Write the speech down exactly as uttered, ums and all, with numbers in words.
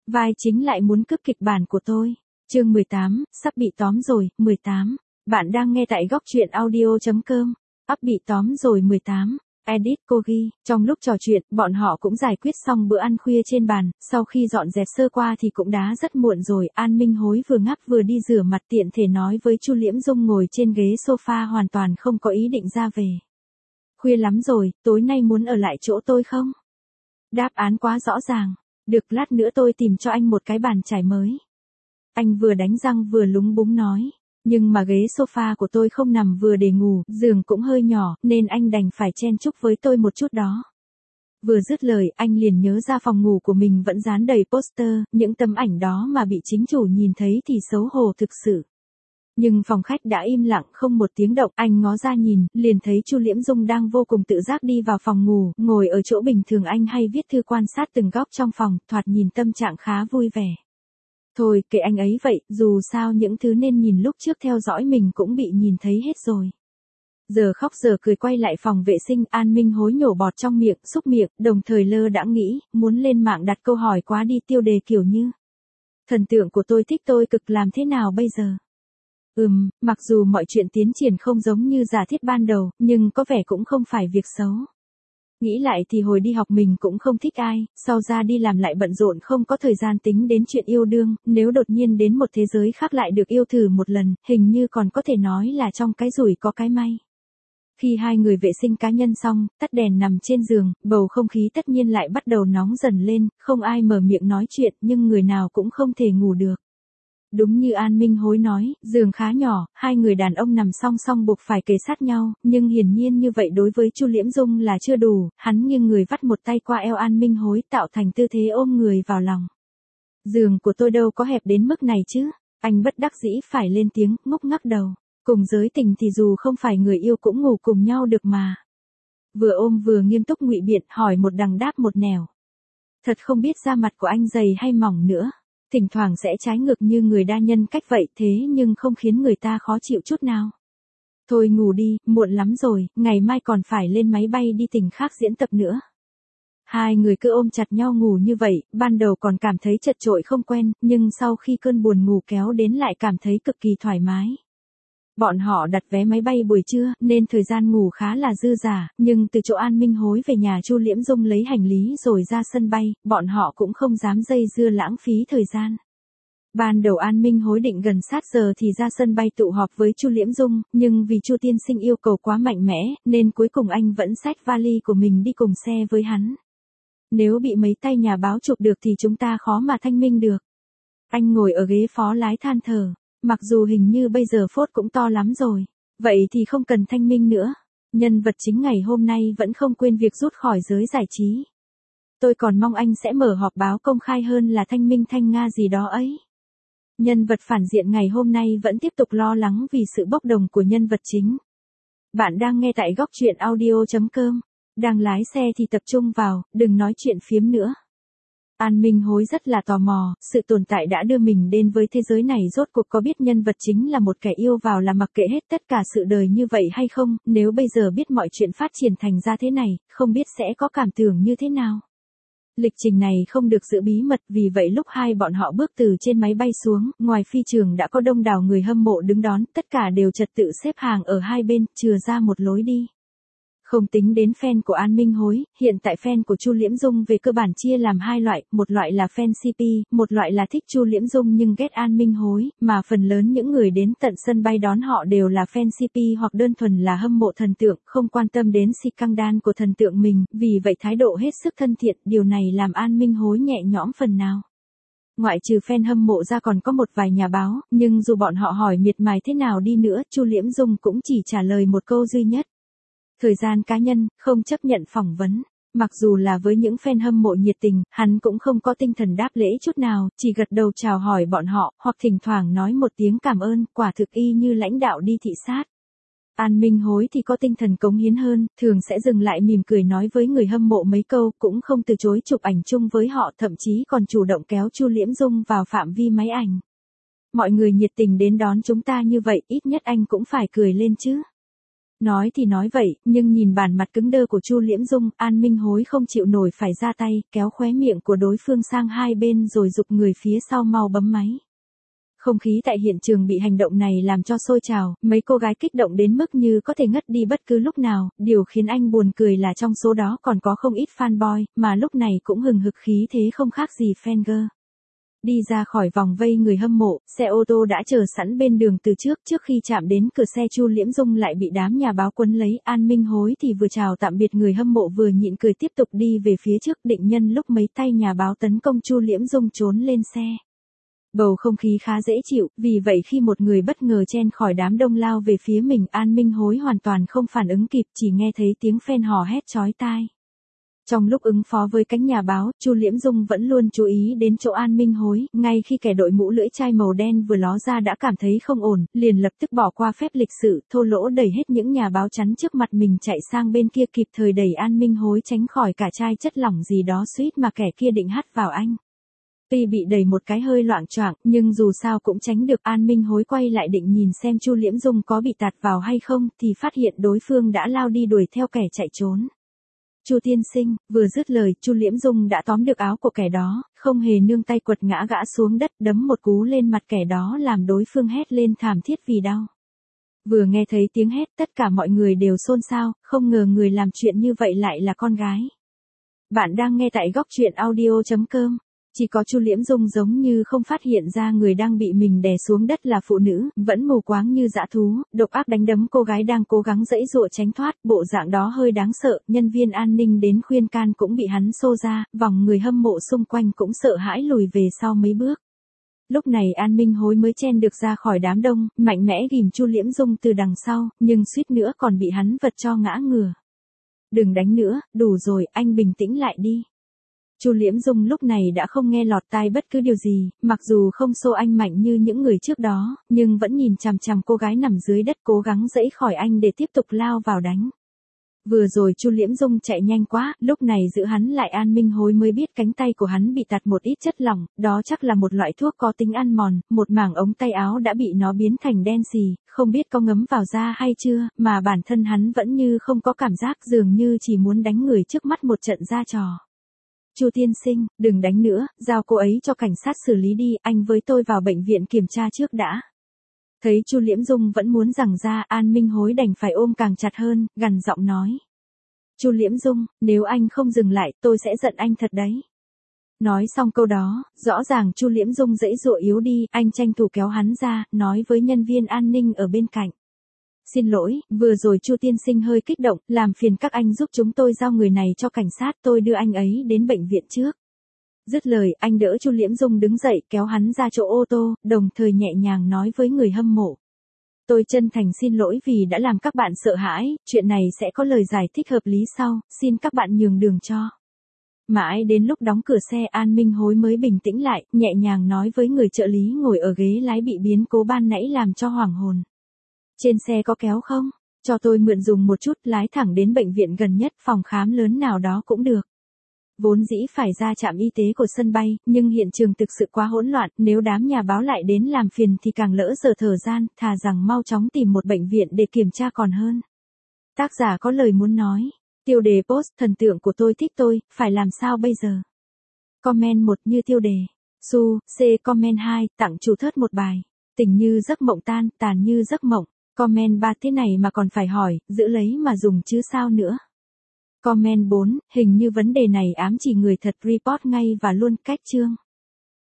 Vai chính lại muốn cướp kịch bản của tôi. Chương mười tám, sắp bị tóm rồi, mười tám. Bạn đang nghe tại góc truyện audio chấm com. Ắp bị tóm rồi mười tám. Edit Kogi. Trong lúc trò chuyện, bọn họ cũng giải quyết xong bữa ăn khuya trên bàn, sau khi dọn dẹp sơ qua thì cũng đã rất muộn rồi. An Minh Hối vừa ngáp vừa đi rửa mặt, tiện thể nói với Chu Liễm Dung ngồi trên ghế sofa hoàn toàn không có ý định ra về. Khuya lắm rồi, tối nay muốn ở lại chỗ tôi không? Đáp án quá rõ ràng. Được, lát nữa tôi tìm cho anh một cái bàn chải mới. Anh vừa đánh răng vừa lúng búng nói. Nhưng mà ghế sofa của tôi không nằm vừa để ngủ, giường cũng hơi nhỏ, nên anh đành phải chen chúc với tôi một chút đó. Vừa dứt lời, anh liền nhớ ra phòng ngủ của mình vẫn dán đầy poster, những tấm ảnh đó mà bị chính chủ nhìn thấy thì xấu hổ thực sự. Nhưng phòng khách đã im lặng không một tiếng động, anh ngó ra nhìn, liền thấy Chu Liễm Dung đang vô cùng tự giác đi vào phòng ngủ, ngồi ở chỗ bình thường anh hay viết thư quan sát từng góc trong phòng, thoạt nhìn tâm trạng khá vui vẻ. Thôi, kệ anh ấy vậy, dù sao những thứ nên nhìn lúc trước theo dõi mình cũng bị nhìn thấy hết rồi. Giờ khóc giờ cười quay lại phòng vệ sinh, An Minh Hối nhổ bọt trong miệng, xúc miệng, đồng thời lơ đãng nghĩ, muốn lên mạng đặt câu hỏi quá đi tiêu đề kiểu như. Thần tượng của tôi thích tôi cực làm thế nào bây giờ? Ừm, mặc dù mọi chuyện tiến triển không giống như giả thiết ban đầu, nhưng có vẻ cũng không phải việc xấu. Nghĩ lại thì hồi đi học mình cũng không thích ai, sau ra đi làm lại bận rộn không có thời gian tính đến chuyện yêu đương, nếu đột nhiên đến một thế giới khác lại được yêu thử một lần, hình như còn có thể nói là trong cái rủi có cái may. Khi hai người vệ sinh cá nhân xong, tắt đèn nằm trên giường, bầu không khí tất nhiên lại bắt đầu nóng dần lên, không ai mở miệng nói chuyện nhưng người nào cũng không thể ngủ được. Đúng như An Minh Hối nói, giường khá nhỏ, hai người đàn ông nằm song song buộc phải kề sát nhau, nhưng hiển nhiên như vậy đối với Chu Liễm Dung là chưa đủ, hắn nghiêng người vắt một tay qua eo An Minh Hối tạo thành tư thế ôm người vào lòng. Giường của tôi đâu có hẹp đến mức này chứ, anh bất đắc dĩ phải lên tiếng, ngúc ngắc đầu, cùng giới tình thì dù không phải người yêu cũng ngủ cùng nhau được mà. Vừa ôm vừa nghiêm túc ngụy biện, hỏi một đằng đáp một nẻo. Thật không biết da mặt của anh dày hay mỏng nữa. Thỉnh thoảng sẽ trái ngược như người đa nhân cách vậy thế nhưng không khiến người ta khó chịu chút nào. Thôi ngủ đi, muộn lắm rồi, ngày mai còn phải lên máy bay đi tỉnh khác diễn tập nữa. Hai người cứ ôm chặt nhau ngủ như vậy, ban đầu còn cảm thấy chật chội không quen, nhưng sau khi cơn buồn ngủ kéo đến lại cảm thấy cực kỳ thoải mái. Bọn họ đặt vé máy bay buổi trưa, nên thời gian ngủ khá là dư dả, nhưng từ chỗ An Minh Hối về nhà Chu Liễm Dung lấy hành lý rồi ra sân bay, bọn họ cũng không dám dây dưa lãng phí thời gian. Ban đầu An Minh Hối định gần sát giờ thì ra sân bay tụ họp với Chu Liễm Dung, nhưng vì Chu tiên sinh yêu cầu quá mạnh mẽ, nên cuối cùng anh vẫn xách vali của mình đi cùng xe với hắn. Nếu bị mấy tay nhà báo chụp được thì chúng ta khó mà thanh minh được. Anh ngồi ở ghế phó lái than thở. Mặc dù hình như bây giờ phốt cũng to lắm rồi. Vậy thì không cần thanh minh nữa. Nhân vật chính ngày hôm nay vẫn không quên việc rút khỏi giới giải trí. Tôi còn mong anh sẽ mở họp báo công khai hơn là thanh minh thanh nga gì đó ấy. Nhân vật phản diện ngày hôm nay vẫn tiếp tục lo lắng vì sự bốc đồng của nhân vật chính. Bạn đang nghe tại góc truyện audio chấm com. Đang lái xe thì tập trung vào, đừng nói chuyện phiếm nữa. An Minh Hối rất là tò mò, sự tồn tại đã đưa mình đến với thế giới này rốt cuộc có biết nhân vật chính là một kẻ yêu vào là mặc kệ hết tất cả sự đời như vậy hay không, nếu bây giờ biết mọi chuyện phát triển thành ra thế này, không biết sẽ có cảm tưởng như thế nào. Lịch trình này không được giữ bí mật, vì vậy lúc hai bọn họ bước từ trên máy bay xuống, ngoài phi trường đã có đông đảo người hâm mộ đứng đón, tất cả đều trật tự xếp hàng ở hai bên, chừa ra một lối đi. Không tính đến fan của An Minh Hối, hiện tại fan của Chu Liễm Dung về cơ bản chia làm hai loại, một loại là fan xê pê, một loại là thích Chu Liễm Dung nhưng ghét An Minh Hối, mà phần lớn những người đến tận sân bay đón họ đều là fan xê pê hoặc đơn thuần là hâm mộ thần tượng, không quan tâm đến scandal của thần tượng mình, vì vậy thái độ hết sức thân thiện, điều này làm An Minh Hối nhẹ nhõm phần nào. Ngoại trừ fan hâm mộ ra còn có một vài nhà báo, nhưng dù bọn họ hỏi miệt mài thế nào đi nữa, Chu Liễm Dung cũng chỉ trả lời một câu duy nhất. Thời gian cá nhân, không chấp nhận phỏng vấn. Mặc dù là với những fan hâm mộ nhiệt tình, hắn cũng không có tinh thần đáp lễ chút nào, chỉ gật đầu chào hỏi bọn họ, hoặc thỉnh thoảng nói một tiếng cảm ơn, quả thực y như lãnh đạo đi thị sát. An Minh Hối thì có tinh thần cống hiến hơn, thường sẽ dừng lại mỉm cười nói với người hâm mộ mấy câu, cũng không từ chối chụp ảnh chung với họ, thậm chí còn chủ động kéo Chu Liễm Dung vào phạm vi máy ảnh. Mọi người nhiệt tình đến đón chúng ta như vậy, ít nhất anh cũng phải cười lên chứ. Nói thì nói vậy, nhưng nhìn bản mặt cứng đơ của Chu Liễm Dung, An Minh Hối không chịu nổi phải ra tay, kéo khóe miệng của đối phương sang hai bên rồi giục người phía sau mau bấm máy. Không khí tại hiện trường bị hành động này làm cho sôi trào, mấy cô gái kích động đến mức như có thể ngất đi bất cứ lúc nào, điều khiến anh buồn cười là trong số đó còn có không ít fanboy, mà lúc này cũng hừng hực khí thế không khác gì fan girl. Đi ra khỏi vòng vây người hâm mộ, xe ô tô đã chờ sẵn bên đường từ trước, trước khi chạm đến cửa xe Chu Liễm Dung lại bị đám nhà báo quấn lấy, An Minh Hối thì vừa chào tạm biệt người hâm mộ vừa nhịn cười tiếp tục đi về phía trước, định nhân lúc mấy tay nhà báo tấn công Chu Liễm Dung trốn lên xe. Bầu không khí khá dễ chịu, vì vậy khi một người bất ngờ chen khỏi đám đông lao về phía mình, An Minh Hối hoàn toàn không phản ứng kịp, chỉ nghe thấy tiếng fan hò hét chói tai. Trong lúc ứng phó với cánh nhà báo, Chu Liễm Dung vẫn luôn chú ý đến chỗ An Minh Hối, ngay khi kẻ đội mũ lưỡi chai màu đen vừa ló ra đã cảm thấy không ổn, liền lập tức bỏ qua phép lịch sự, thô lỗ đẩy hết những nhà báo chắn trước mặt mình chạy sang bên kia, kịp thời đẩy An Minh Hối tránh khỏi cả chai chất lỏng gì đó suýt mà kẻ kia định hắt vào anh. Tuy bị đẩy một cái hơi loạng choạng, nhưng dù sao cũng tránh được. An Minh Hối quay lại định nhìn xem Chu Liễm Dung có bị tạt vào hay không, thì phát hiện đối phương đã lao đi đuổi theo kẻ chạy trốn. Chu tiên sinh, vừa dứt lời, Chu Liễm Dung đã tóm được áo của kẻ đó, không hề nương tay quật ngã gã xuống đất, đấm một cú lên mặt kẻ đó làm đối phương hét lên thảm thiết vì đau. Vừa nghe thấy tiếng hét, tất cả mọi người đều xôn xao, không ngờ người làm chuyện như vậy lại là con gái. Bạn đang nghe tại góc truyện audio chấm com. Chỉ có Chu Liễm Dung giống như không phát hiện ra người đang bị mình đè xuống đất là phụ nữ, vẫn mù quáng như dã thú, độc ác đánh đấm cô gái đang cố gắng giãy giụa tránh thoát, bộ dạng đó hơi đáng sợ, nhân viên an ninh đến khuyên can cũng bị hắn xô ra, vòng người hâm mộ xung quanh cũng sợ hãi lùi về sau mấy bước. Lúc này An Minh Hối mới chen được ra khỏi đám đông, mạnh mẽ ghìm Chu Liễm Dung từ đằng sau, nhưng suýt nữa còn bị hắn vật cho ngã ngửa. Đừng đánh nữa, đủ rồi, anh bình tĩnh lại đi. Chu Liễm Dung lúc này đã không nghe lọt tai bất cứ điều gì, mặc dù không xô anh mạnh như những người trước đó, nhưng vẫn nhìn chằm chằm cô gái nằm dưới đất cố gắng giãy khỏi anh để tiếp tục lao vào đánh. Vừa rồi Chu Liễm Dung chạy nhanh quá, lúc này giữ hắn lại An Minh Hối mới biết cánh tay của hắn bị tạt một ít chất lỏng, đó chắc là một loại thuốc có tính ăn mòn, một mảng ống tay áo đã bị nó biến thành đen xì, không biết có ngấm vào da hay chưa, mà bản thân hắn vẫn như không có cảm giác, dường như chỉ muốn đánh người trước mắt một trận ra trò. Chu tiên sinh, đừng đánh nữa, giao cô ấy cho cảnh sát xử lý đi, anh với tôi vào bệnh viện kiểm tra trước đã. Thấy Chu Liễm Dung vẫn muốn giằng ra, An Minh Hối đành phải ôm càng chặt hơn, gằn giọng nói. Chu Liễm Dung, nếu anh không dừng lại, tôi sẽ giận anh thật đấy. Nói xong câu đó, rõ ràng Chu Liễm Dung giãy giụa yếu đi, anh tranh thủ kéo hắn ra, nói với nhân viên an ninh ở bên cạnh. Xin lỗi, vừa rồi Chu tiên sinh hơi kích động, làm phiền các anh giúp chúng tôi giao người này cho cảnh sát, tôi đưa anh ấy đến bệnh viện trước. Dứt lời, anh đỡ Chu Liễm Dung đứng dậy, kéo hắn ra chỗ ô tô, đồng thời nhẹ nhàng nói với người hâm mộ. Tôi chân thành xin lỗi vì đã làm các bạn sợ hãi, chuyện này sẽ có lời giải thích hợp lý sau, xin các bạn nhường đường cho. Mãi đến lúc đóng cửa xe An Minh Hối mới bình tĩnh lại, nhẹ nhàng nói với người trợ lý ngồi ở ghế lái bị biến cố ban nãy làm cho hoảng hồn. Trên xe có kéo không? Cho tôi mượn dùng một chút, lái thẳng đến bệnh viện gần nhất, phòng khám lớn nào đó cũng được. Vốn dĩ phải ra trạm y tế của sân bay, nhưng hiện trường thực sự quá hỗn loạn, nếu đám nhà báo lại đến làm phiền thì càng lỡ giờ thời gian, thà rằng mau chóng tìm một bệnh viện để kiểm tra còn hơn. Tác giả có lời muốn nói. Tiêu đề post, thần tượng của tôi thích tôi, phải làm sao bây giờ? Comment một như tiêu đề. Su, C comment hai, tặng chủ thớt một bài. Tình như giấc mộng tan, tàn như giấc mộng. Comment ba thế này mà còn phải hỏi, giữ lấy mà dùng chứ sao nữa. Comment bốn, hình như vấn đề này ám chỉ người thật report ngay và luôn cách chương.